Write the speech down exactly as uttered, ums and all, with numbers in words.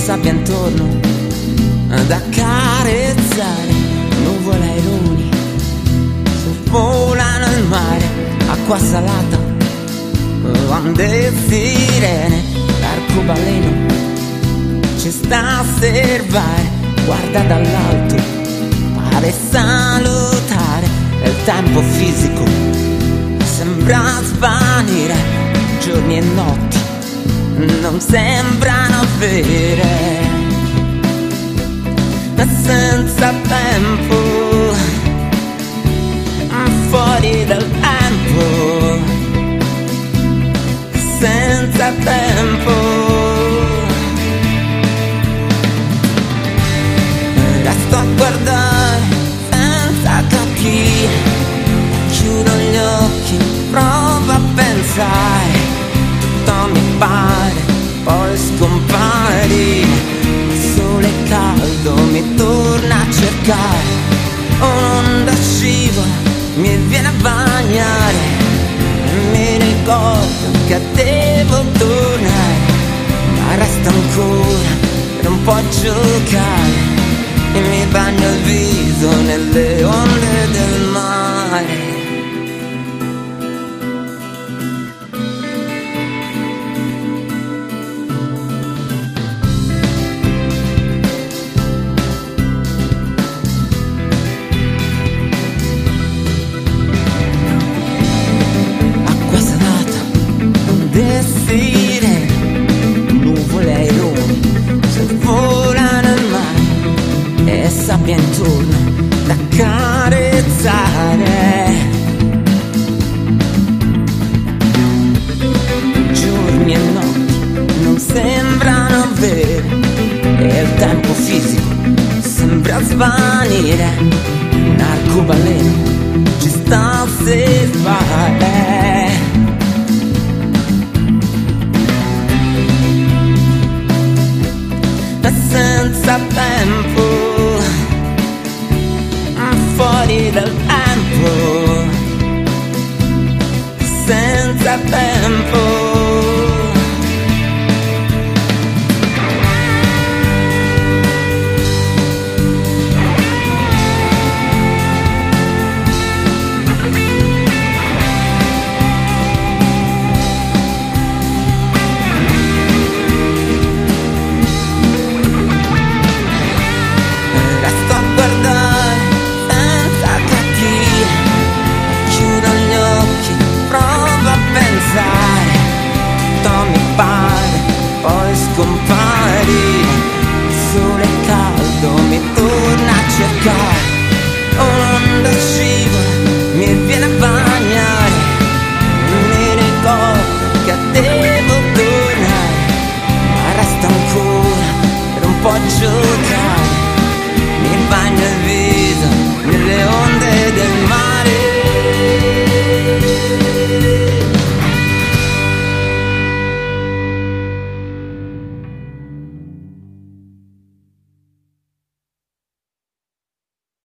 sabbia intorno ad accarezzare, nuvole e luni sorvolano il mare, acqua salata, onde sirene, l'arcobaleno ci sta a osservare, guarda dall'alto, pare salutare, e il tempo fisico sembra svanire, giorni e notti non sembrano vere, e senza tempo, fuori dal tempo, senza tempo, resto a guardare senza capire, chiudo gli occhi, provo a pensare, tutto mi pare, poi scompare, il sole caldo mi torna a cercare, un'onda scivola, mi viene a bagnare, mi ricordo che devo tornare, ma resta ancora per un po' giocare, e mi bagno il viso nelle onde del mare. Sirene, nuvole e lumi sorvolano il mare e sabbia intorno da accarezzare, giorni e notti non sembrano veri e il tempo fisico sembra svanire, un arcobaleno ci sta a osservare, senza tempo, fuori dal tempo, senza tempo.